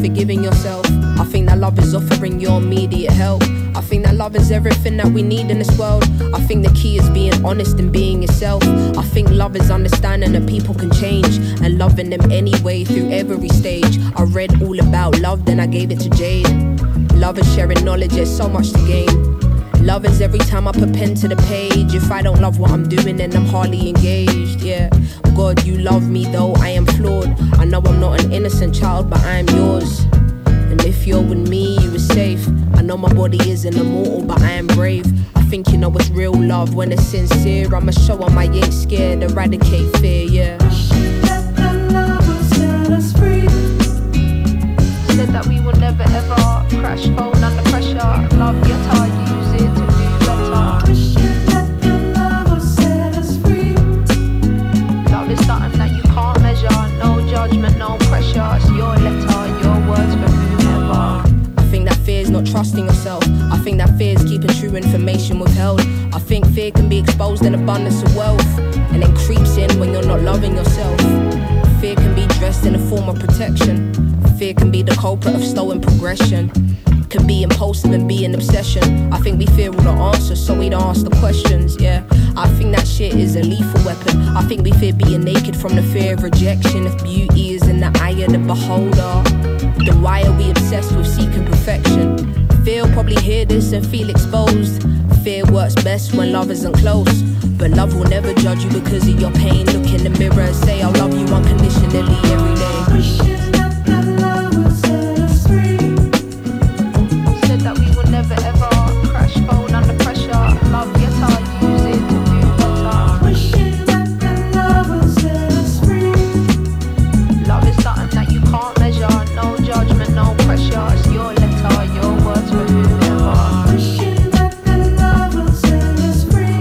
forgiving yourself. I think that love is offering your immediate help. I think that love is everything that we need in this world. I think the key is being honest and being yourself. I think love is understanding that people can change and loving them anyway through every stage. I read all about love, then I gave it to Jade. Love is sharing knowledge, there's so much to gain. Love is every time I put pen to the page. If I don't love what I'm doing, then I'm hardly engaged, yeah. God, you love me though I am flawed. I know I'm not an innocent child, but I am yours. And if you're with me, you are safe. I know my body isn't immortal, but I am brave. I think you know it's real love when it's sincere. I'ma show 'em I ain't scared, eradicate fear, yeah. Let the love will set us free. Said that we will never ever crash, phone under pressure. Love your time, use it to do better. Let the love will set us free. Love is something that you can't measure. No judgment, no pressure. It's your letter, your words for whoever. I think that fear is not trusting yourself. I think that fear is keeping true information withheld. I think fear can be exposed in abundance of wealth, and then creeps in when you're not loving yourself. Fear can be dressed in a form of protection. Fear can be the culprit of slowing progression. Can be impulsive and be an obsession. I think we fear all the answers, so we don't ask the questions, yeah. I think that shit is a lethal weapon. I think we fear being naked from the fear of rejection. If beauty is in the eye of the beholder, then why are we obsessed with seeking perfection? Fear will probably hear this and feel exposed. Fear works best when love isn't close. But love will never judge you because of your pain. Look in the mirror and say I love you unconditionally every day. That we will never ever crash, phone under pressure. Love your time, use it to do better. Wishing that the love will set us free. Love is something that you can't measure. No judgment, no pressure. It's your letter, your words for whoever. Wishing that the love will set us free.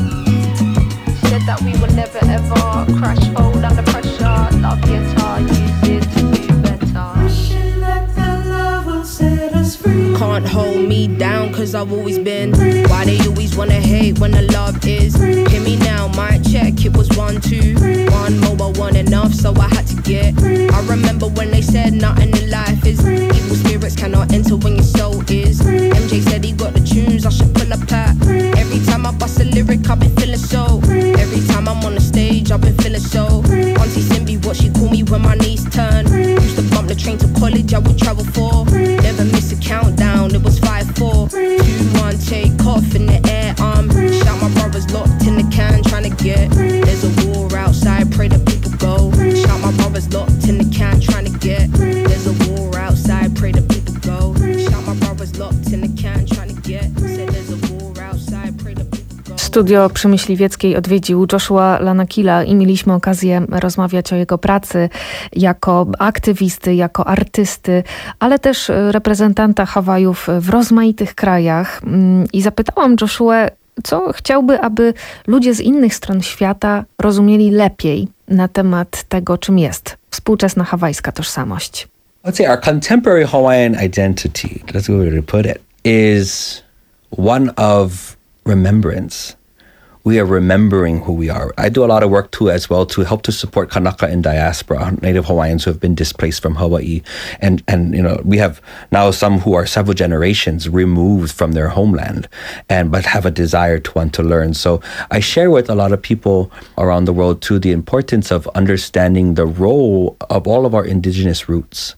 Said that we will never ever crash, phone under pressure. Love your time, use it to do better. Wishing that the love will set us free. Can't hold me down cause I've always been. Why they always wanna hate when the love is? Hear me now, my check, it was one, two. One mobile, one enough, so I had to get. I remember when they said nothing in life is. Evil spirits cannot enter when your soul is. M J said he got the tunes, I should pull up at. Every time I bust a lyric, I've been feeling so. Every time I'm on the stage, I've been feeling so. Auntie Simbi, what she call me when my knees turn. Used to bump the train to college, I would travel for. Never miss a countdown, it was five, four, two, one, take off in the air. Um, shout my brothers locked in the can, trying to get. There's a war outside, pray that people go. Shout my brothers locked in the can, trying to get. There's a war outside, pray that people go. Shout my brothers locked in the can, trying to get. Said there's a war outside, pray that people go. Studio przy Myśliwieckiej odwiedził Joshua Lanakila i mieliśmy okazję rozmawiać o jego pracy jako aktywisty, jako artysty, ale też reprezentanta Hawajów w rozmaitych krajach. I zapytałam Joshua, co chciałby, aby ludzie z innych stron świata rozumieli lepiej na temat tego, czym jest współczesna hawajska tożsamość. I'd say our contemporary Hawaiian identity, that's a good way to put it, is one of remembrance. We are remembering who we are. I do a lot of work too as well to help to support Kanaka in diaspora, Native Hawaiians who have been displaced from Hawaii. And, and you know, we have now some who are several generations removed from their homeland, and but have a desire to want to learn. So I share with a lot of people around the world too the importance of understanding the role of all of our indigenous roots.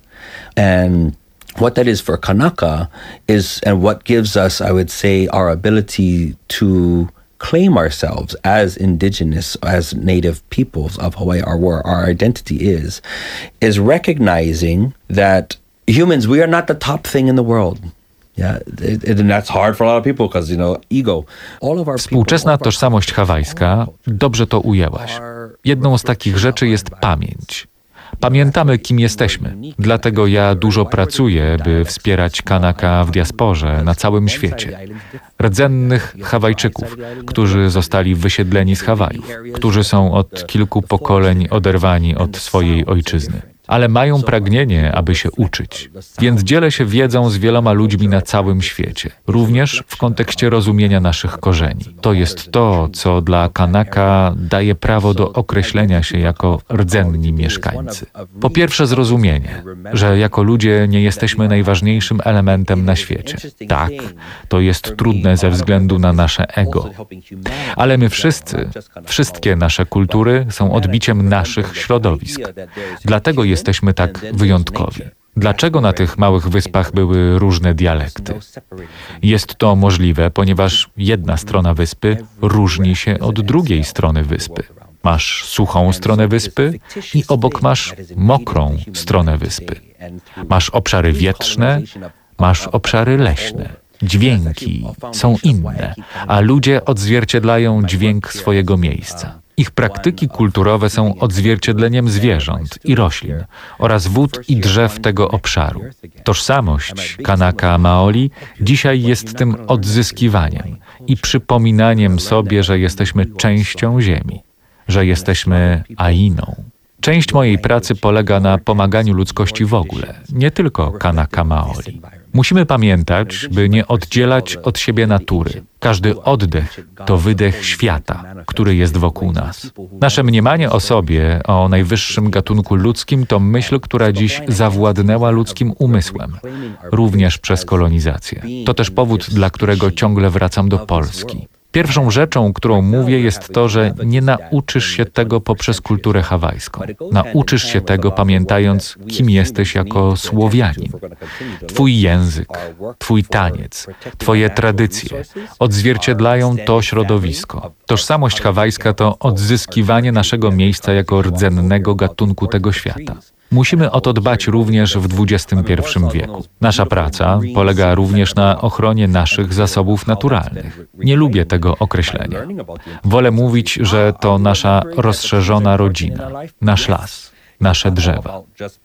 And what that is for Kanaka is, and what gives us, I would say, our ability to claim ourselves as indigenous, as native peoples of Hawaii, our, where our identity is, is recognizing that humans, we are not the top thing in the world. Yeah, it, it, and that's hard for a lot of people because, you know, ego. All of our Współczesna tożsamość hawajska, dobrze to ujęłaś. Jedną z takich rzeczy jest pamięć. Pamiętamy, kim jesteśmy. Dlatego ja dużo pracuję, by wspierać Kanaka w diasporze na całym świecie. Rdzennych Hawajczyków, którzy zostali wysiedleni z Hawajów, którzy są od kilku pokoleń oderwani od swojej ojczyzny. ale mają pragnienie, aby się uczyć. Więc dzielę się wiedzą z wieloma ludźmi na całym świecie, również w kontekście rozumienia naszych korzeni. To jest to, co dla Kanaka daje prawo do określenia się jako rdzenni mieszkańcy. Po pierwsze zrozumienie, że jako ludzie nie jesteśmy najważniejszym elementem na świecie. Tak, to jest trudne ze względu na nasze ego. Ale my wszyscy, wszystkie nasze kultury są odbiciem naszych środowisk. Dlatego jesteśmy tak wyjątkowi. Dlaczego na tych małych wyspach były różne dialekty? Jest to możliwe, ponieważ jedna strona wyspy różni się od drugiej strony wyspy. Masz suchą stronę wyspy i obok masz mokrą stronę wyspy. Masz obszary wietrzne, masz obszary leśne. Dźwięki są inne, a ludzie odzwierciedlają dźwięk swojego miejsca. Ich praktyki kulturowe są odzwierciedleniem zwierząt i roślin oraz wód i drzew tego obszaru. Tożsamość Kanaka Maoli dzisiaj jest tym odzyskiwaniem i przypominaniem sobie, że jesteśmy częścią ziemi, że jesteśmy Ainą. Część mojej pracy polega na pomaganiu ludzkości w ogóle, nie tylko Kanaka Maoli. Musimy pamiętać, by nie oddzielać od siebie natury. Każdy oddech to wydech świata, który jest wokół nas. Nasze mniemanie o sobie, o najwyższym gatunku ludzkim, to myśl, która dziś zawładnęła ludzkim umysłem, również przez kolonizację. To też powód, dla którego ciągle wracam do Polski. Pierwszą rzeczą, którą mówię, jest to, że nie nauczysz się tego poprzez kulturę hawajską. Nauczysz się tego, pamiętając, kim jesteś jako Słowianin. Twój język, twój taniec, twoje tradycje odzwierciedlają to środowisko. Tożsamość hawajska to odzyskiwanie naszego miejsca jako rdzennego gatunku tego świata. Musimy o to dbać również w dwudziestym pierwszym wieku. Nasza praca polega również na ochronie naszych zasobów naturalnych. Nie lubię tego określenia. Wolę mówić, że to nasza rozszerzona rodzina, nasz las, nasze drzewa.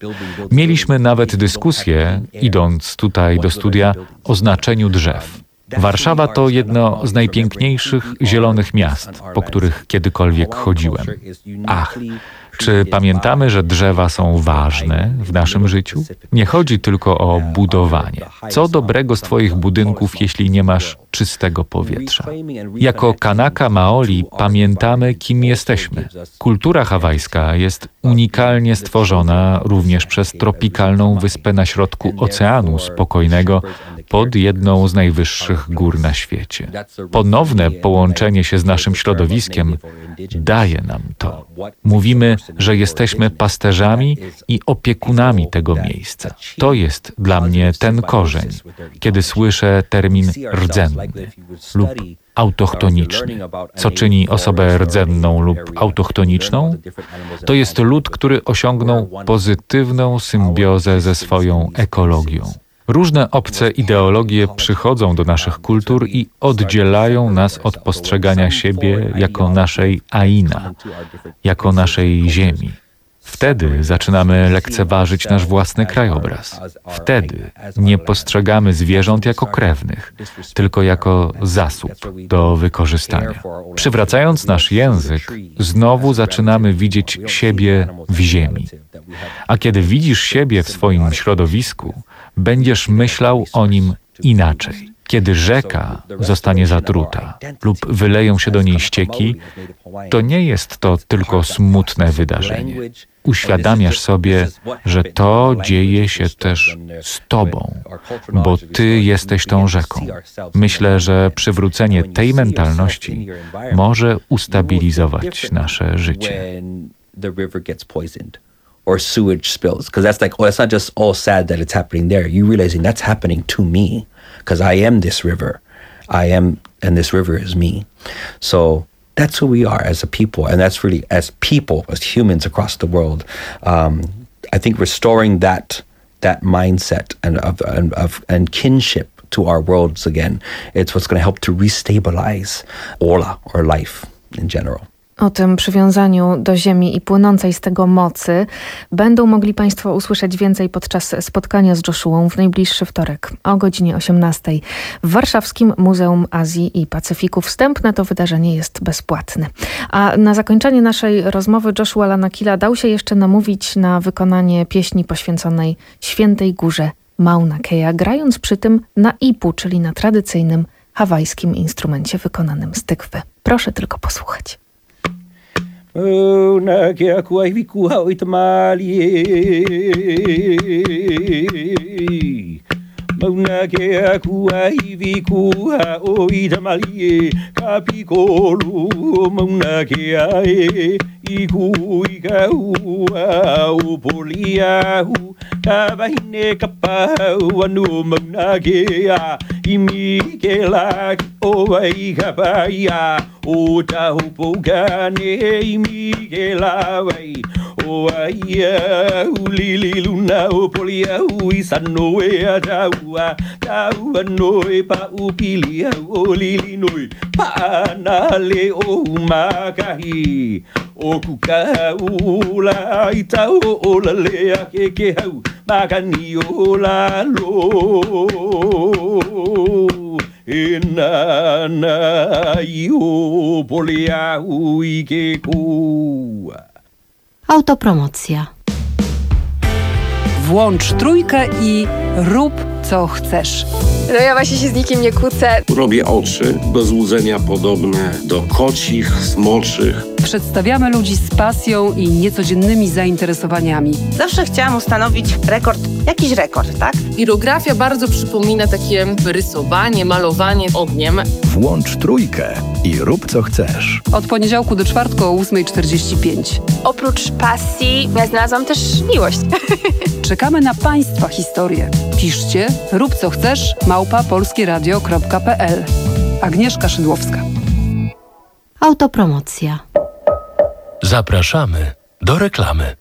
Mieliśmy nawet dyskusję, idąc tutaj do studia, o znaczeniu drzew. Warszawa to jedno z najpiękniejszych zielonych miast, po których kiedykolwiek chodziłem. Ach, czy pamiętamy, że drzewa są ważne w naszym życiu? Nie chodzi tylko o budowanie. Co dobrego z twoich budynków, jeśli nie masz czystego powietrza? Jako Kanaka Maoli pamiętamy, kim jesteśmy. Kultura hawajska jest unikalnie stworzona również przez tropikalną wyspę na środku Oceanu Spokojnego pod jedną z najwyższych gór na świecie. Ponowne połączenie się z naszym środowiskiem daje nam to. Mówimy, że jesteśmy pasterzami i opiekunami tego miejsca. To jest dla mnie ten korzeń, kiedy słyszę termin rdzenny lub autochtoniczny. Co czyni osobę rdzenną lub autochtoniczną? To jest lud, który osiągnął pozytywną symbiozę ze swoją ekologią. Różne obce ideologie przychodzą do naszych kultur i oddzielają nas od postrzegania siebie jako naszej Aina, jako naszej ziemi. Wtedy zaczynamy lekceważyć nasz własny krajobraz. Wtedy nie postrzegamy zwierząt jako krewnych, tylko jako zasób do wykorzystania. Przywracając nasz język, znowu zaczynamy widzieć siebie w ziemi. A kiedy widzisz siebie w swoim środowisku, będziesz myślał o nim inaczej. Kiedy rzeka zostanie zatruta lub wyleją się do niej ścieki, to nie jest to tylko smutne wydarzenie. Uświadamiasz sobie, że to dzieje się też z tobą, bo ty jesteś tą rzeką. Myślę, że przywrócenie tej mentalności może ustabilizować nasze życie. Or sewage spills, because that's like, oh, it's not just all sad that it's happening there. You realizing that's happening to me, because I am this river. I am, and this river is me. So that's who we are as a people, and that's really, as people, as humans across the world. Um, I think restoring that that mindset and of, and of and kinship to our worlds again, it's what's going to help to restabilize Ola, or life in general. O tym przywiązaniu do ziemi i płynącej z tego mocy będą mogli Państwo usłyszeć więcej podczas spotkania z Joshuą w najbliższy wtorek o godzinie osiemnastej w Warszawskim Muzeum Azji i Pacyfiku. Wstęp na to wydarzenie jest bezpłatny. A na zakończenie naszej rozmowy Joshua Lanakila dał się jeszcze namówić na wykonanie pieśni poświęconej Świętej Górze Mauna Kea, grając przy tym na ipu, czyli na tradycyjnym hawajskim instrumencie wykonanym z tykwy. Proszę tylko posłuchać. Mauna Kea kuaiwi kuhau itamali. Mauna Kea kuaivi kuhau itamali. Kapikolu Mauna Kea e iku ikau poliau. Kabahine kapau anu Mauna Kea imikela owai kapaya. O tahupogane imikela wai. O aia ulili luna o polia uisano e ataua. Taua noe pa upilia o lili noe. Pa nale o makahi. O kukaula itau o la lea ke ke hau. Makani o la lo. Enana io poliau ikeku. Autopromocja. Włącz trójkę i rób co chcesz. No ja właśnie się z nikim nie kłócę. Robię oczy do złudzenia podobne do kocich, smoczych. Przedstawiamy ludzi z pasją i niecodziennymi zainteresowaniami. Zawsze chciałam ustanowić rekord, jakiś rekord, tak? Pirografia bardzo przypomina takie rysowanie, malowanie ogniem. Włącz trójkę i rób co chcesz. Od poniedziałku do czwartku o ósma czterdzieści pięć. Oprócz pasji ja znalazłam też miłość. Czekamy na Państwa historię. Piszcie rób co chcesz małpa polskieradio kropka p l. Agnieszka Szydłowska. Autopromocja. Zapraszamy do reklamy.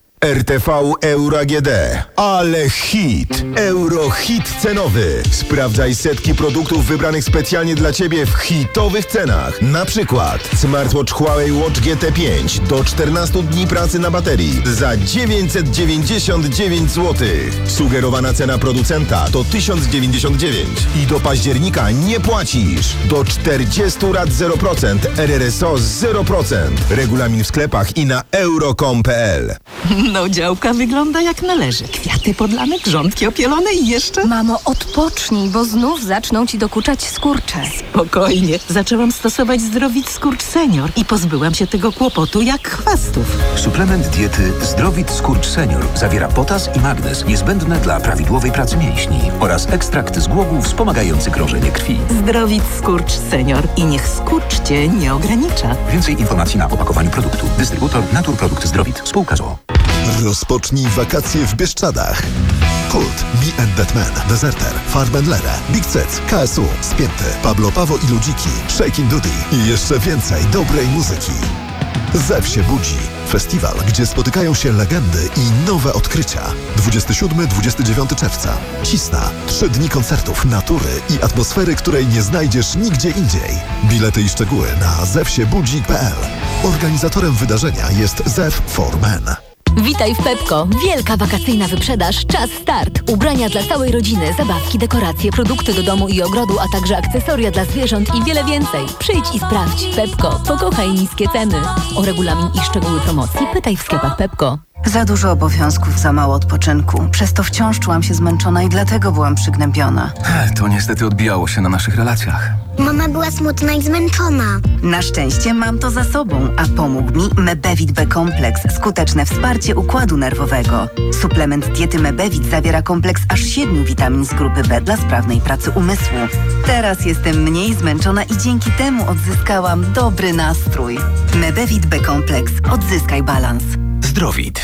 R T V Euro A G D. Ale hit! Eurohit cenowy. Sprawdzaj setki produktów wybranych specjalnie dla Ciebie w hitowych cenach. Na przykład smartwatch Huawei Watch G T pięć do czternastu dni pracy na baterii za dziewięćset dziewięćdziesiąt dziewięć złotych. Sugerowana cena producenta to tysiąc dziewięćdziesiąt dziewięć i do października nie płacisz. Do czterdziestu rat zero procent, R R S O zero procent. Regulamin w sklepach i na euro kropka com kropka p l. No, działka wygląda jak należy. Kwiaty podlane, grządki opielone i jeszcze... Mamo, odpocznij, bo znów zaczną ci dokuczać skurcze. Spokojnie. Zaczęłam stosować Zdrowit Skurcz Senior i pozbyłam się tego kłopotu jak chwastów. Suplement diety Zdrowit Skurcz Senior zawiera potas i magnez niezbędne dla prawidłowej pracy mięśni oraz ekstrakt z głogów wspomagający krążenie krwi. Zdrowit Skurcz Senior i niech skurcz Cię nie ogranicza. Więcej informacji na opakowaniu produktu. Dystrybutor Naturprodukt Zdrowit. Spółka z o o. Rozpocznij wakacje w Bieszczadach. Kult, Me and That Man, Deserter, Farben Lere, Big Cec, K S U, Spięty, Pablo Pawo i Ludziki, Shakin' Duty i jeszcze więcej dobrej muzyki. Zew się budzi. Festiwal, gdzie spotykają się legendy i nowe odkrycia. dwudziestego siódmego do dwudziestego dziewiątego czerwca. Cisna. Trzy dni koncertów, natury i atmosfery, której nie znajdziesz nigdzie indziej. Bilety i szczegóły na zew się budzi kropka p l. Organizatorem wydarzenia jest Zew for Men. Witaj w Pepko. Wielka wakacyjna wyprzedaż. Czas start. Ubrania dla całej rodziny, zabawki, dekoracje, produkty do domu i ogrodu, a także akcesoria dla zwierząt i wiele więcej. Przyjdź i sprawdź. Pepko. Pokochaj niskie ceny. O regulamin i szczegóły promocji pytaj w sklepach Pepko. Za dużo obowiązków, za mało odpoczynku. Przez to wciąż czułam się zmęczona i dlatego byłam przygnębiona. To niestety odbijało się na naszych relacjach. Mama była smutna i zmęczona. Na szczęście mam to za sobą, a pomógł mi Mebevit B kompleks. Skuteczne wsparcie układu nerwowego. Suplement diety Mebevit zawiera kompleks aż siedmiu witamin z grupy B dla sprawnej pracy umysłu. Teraz jestem mniej zmęczona i dzięki temu odzyskałam dobry nastrój. Mebevit B kompleks. Odzyskaj balans. Zdrowit.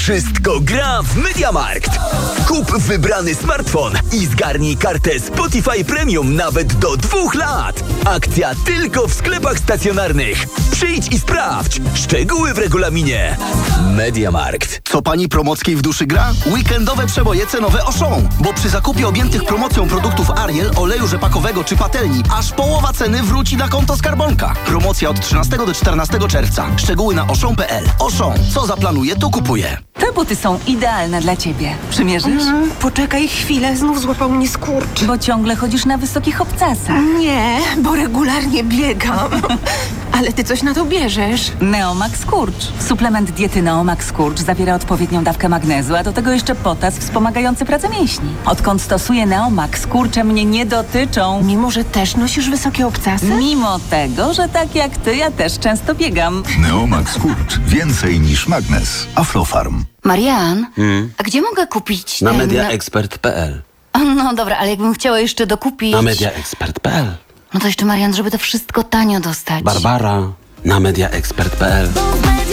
Wszystko gra w MediaMarkt. Kup wybrany smartfon i zgarnij kartę Spotify Premium nawet do dwóch lat. Akcja tylko w sklepach stacjonarnych. Przyjdź i sprawdź. Szczegóły w regulaminie. MediaMarkt. Co pani Promockiej w duszy gra? Weekendowe przeboje cenowe Auchan. Bo przy zakupie objętych promocją produktów Ariel, oleju rzepakowego czy patelni, aż połowa ceny wróci na konto skarbonka. Promocja od trzynastego do czternastego czerwca. Szczegóły na auchan kropka p l. Auchan. Co zaplanuje, to kupuje. Te buty są idealne dla ciebie. Przymierzysz? Mm, poczekaj chwilę, znów złapał mnie skurcz. Bo ciągle chodzisz na wysokich obcasach. Nie, bo regularnie biegam. Ale ty coś na to bierzesz. Neomax Skurcz. Suplement diety Neomax Skurcz zawiera odpowiednią dawkę magnezu, a do tego jeszcze potas wspomagający pracę mięśni. Odkąd stosuję Neomax, skurcze mnie nie dotyczą. Mimo, że też nosisz wysokie obcasy? Mimo tego, że tak jak ty, ja też często biegam. Neomax Skurcz. Więcej niż magnes. Aflofarm. Marian, Hmm? a gdzie mogę kupić Na ten... mediaexpert kropka p l. No dobra, ale jakbym chciała jeszcze dokupić... Na mediaexpert kropka p l. No to jeszcze, Marian, żeby to wszystko tanio dostać. Barbara, na mediaexpert kropka p l.